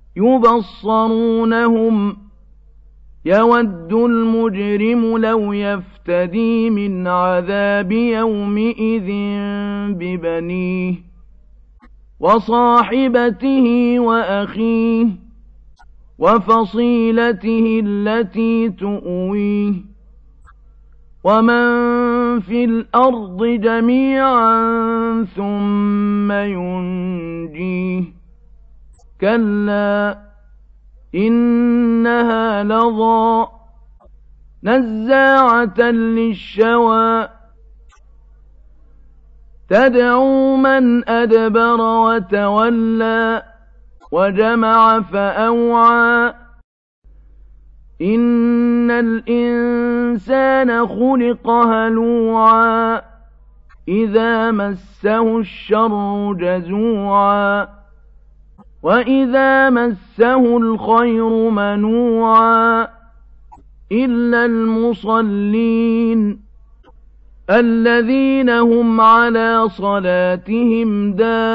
يبصرونهم يود المجرم لو يفتدي من عذاب يومئذ ببنيه وصاحبته وأخيه وفصيلته التي تؤويه ومن في الأرض جميعا ثم ينجيه كلا إنها لظى نزاعة للشوى تدعو من أدبر وتولى وجمع فأوعى إن الإنسان خلق هلوعا إذا مسه الشر جزوعا وإذا مسه الخير منوعا إلا المصلين الذين هم على صلاتهم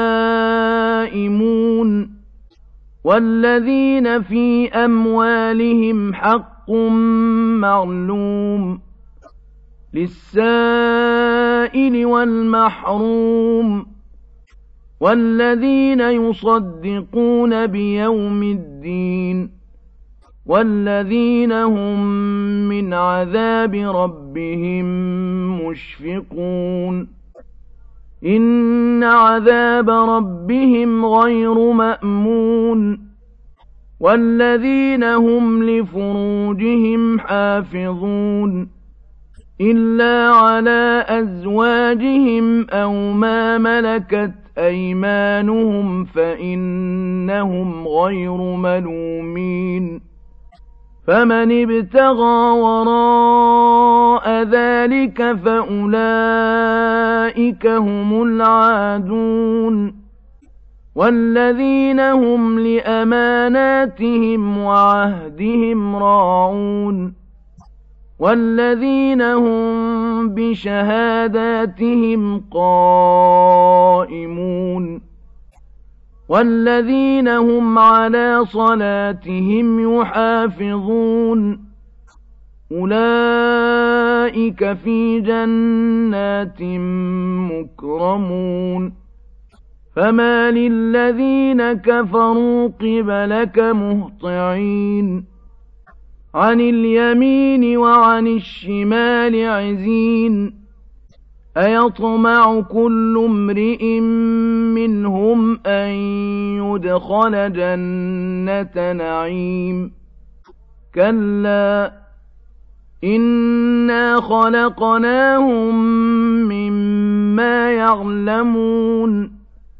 دائمون والذين في أموالهم حق معلوم للسائل والمحروم والذين يصدقون بيوم الدين والذين هم من عذاب ربهم مشفقون إن عذاب ربهم غير مأمون والذين هم لفروجهم حافظون إلا على أزواجهم أو ما ملكت أيمانهم فإنهم غير ملومين فمن ابتغى وراء ذلك فأولئك هم العادون والذين هم لأماناتهم وعهدهم راعون والذين هم بشهاداتهم قائمون والذين هم على صلاتهم يحافظون أولئك في جنات مكرمون فما للذين كفروا قبلك مهطعين عن اليمين وعن الشمال عزين أيطمع كل امرئ منهم أن يدخل جنة نعيم كلا إنا خلقناهم مما يعلمون